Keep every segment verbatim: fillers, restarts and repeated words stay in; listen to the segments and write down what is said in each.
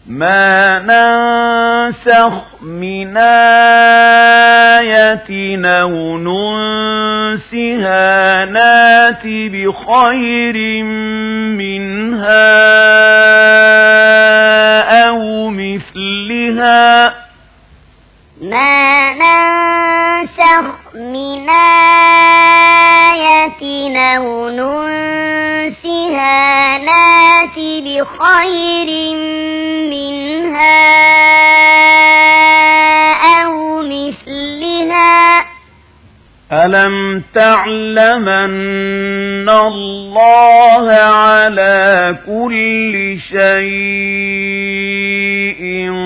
ما ننسخ من آية أو ننسها نات بخير منها أو مثلها ما ننسخ من آية أو ننسها نات بخير منها أو مثلها ألم تعلم أن الله على كل شيء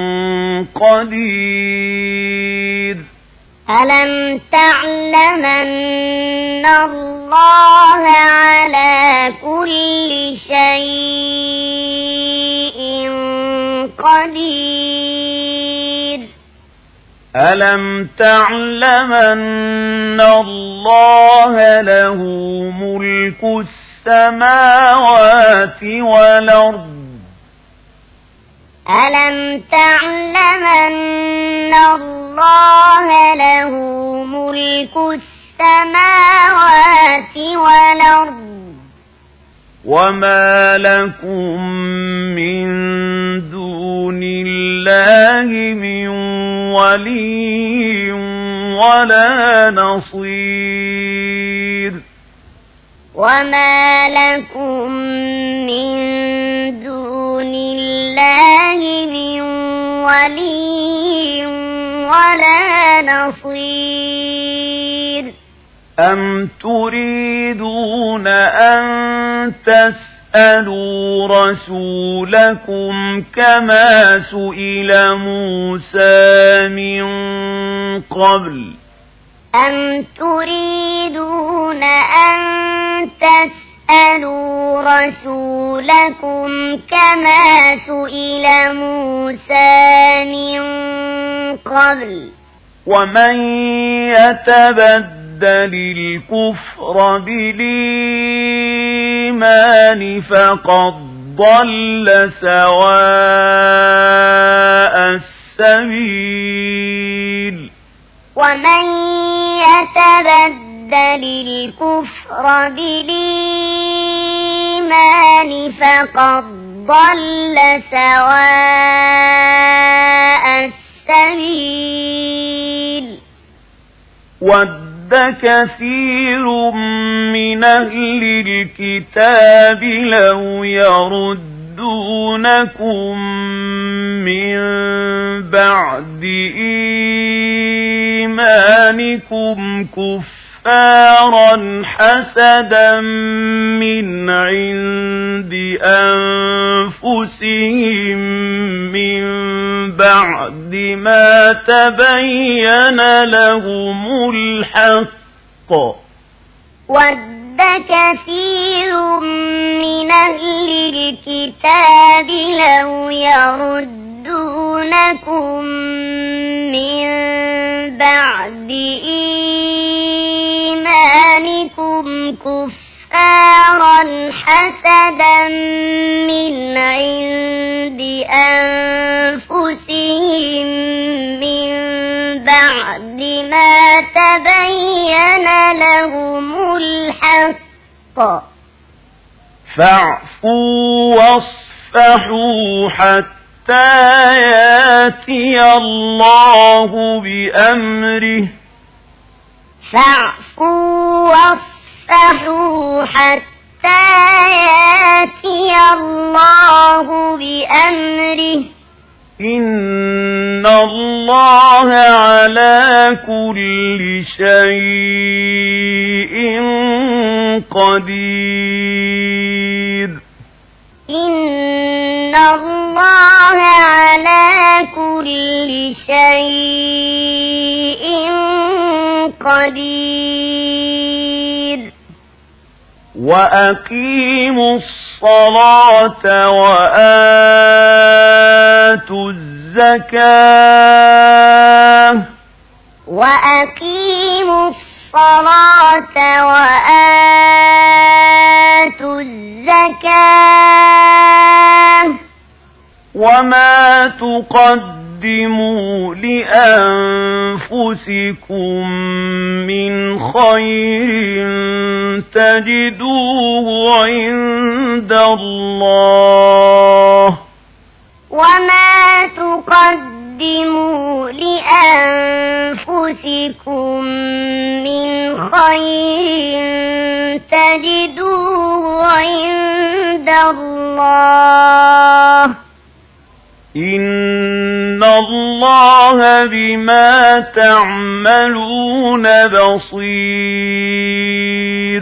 قدير ألم تعلم أن الله على كل شيء قدير ألم تعلم أن الله له ملك السماوات والأرض ألم تعلم أن الله له ملك السماوات والأرض وما لكم من دون الله من ولي ولا نصير وما لكم من دون الله من ولي ولا نصير أم تريدون أن تسألوا رسولكم كما سئل موسى من قبل أم تريدون أن تسألوا رسولكم كما سئل موسى من قبل ومن يتبدل الكفر بالإيمان فقد ضل سواء السبيل ومن يتبدل الكفر بالإيمان فقد ضل سواء السبيل ود كثير من أهل الكتاب لو يردونكم من بعد إيمانكم كفارا حسدا من عند أنفسهم من بعد ما تبين لهم الحق ود كثير من أهل الكتاب لو يردونكم من بعد إيمانكم كفارا حسدا من عند أنفسهم من بعد ما تبين لهم الحق فاعفوا واصفحوا حتى ياتي الله بأمره فاعفوا واصفحوا حتى ياتي الله بأمره إن الله على كل شيء قدير إن الله على كل شيء قدير وأقيموا الصلاة وآتوا الزكاة وأقيموا الصلاة وآتوا الزكاة وما تقدموا لأنفسكم من خير تجدوه عند الله وما تقدموا لأنفسكم من خير تجدوه عند الله إن الله بما تعملون بصير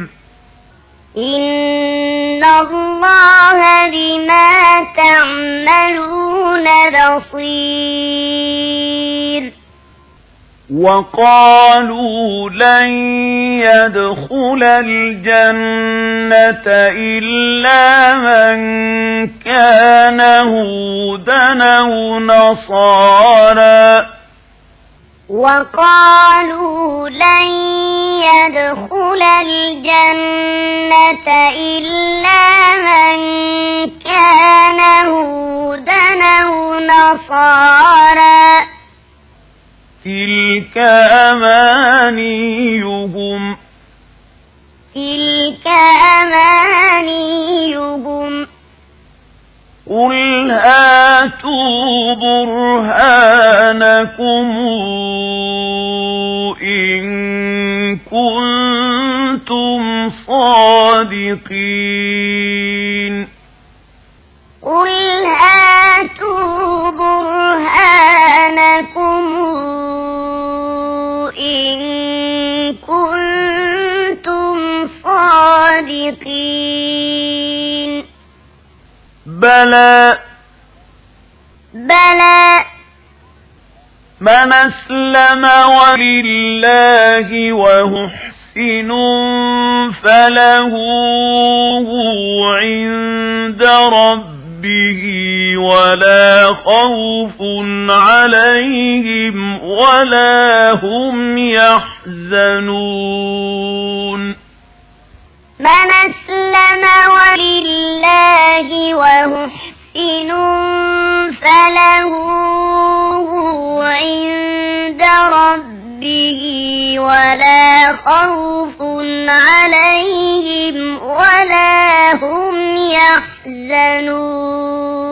إن الله بما تعملون بصير وقالوا لن يدخل الجنة إلا من كان هودا أو نصارى وقالوا لن يدخل الجنة إلا من كان هودا أو نصارى تلك أمانيهم تلك أمانيهم قل هاتوا برهانكم إن كنتم صادقين قل هاتوا برهانكم إن كنتم صادقين بلى بلى من أسلم ولله ومحسن فله عند ربه ولا خوف عليهم ولا هم يحزنون من أسلم ولله ومحسن فله عند ربه ولا خوف عليهم ولا هم يحزنون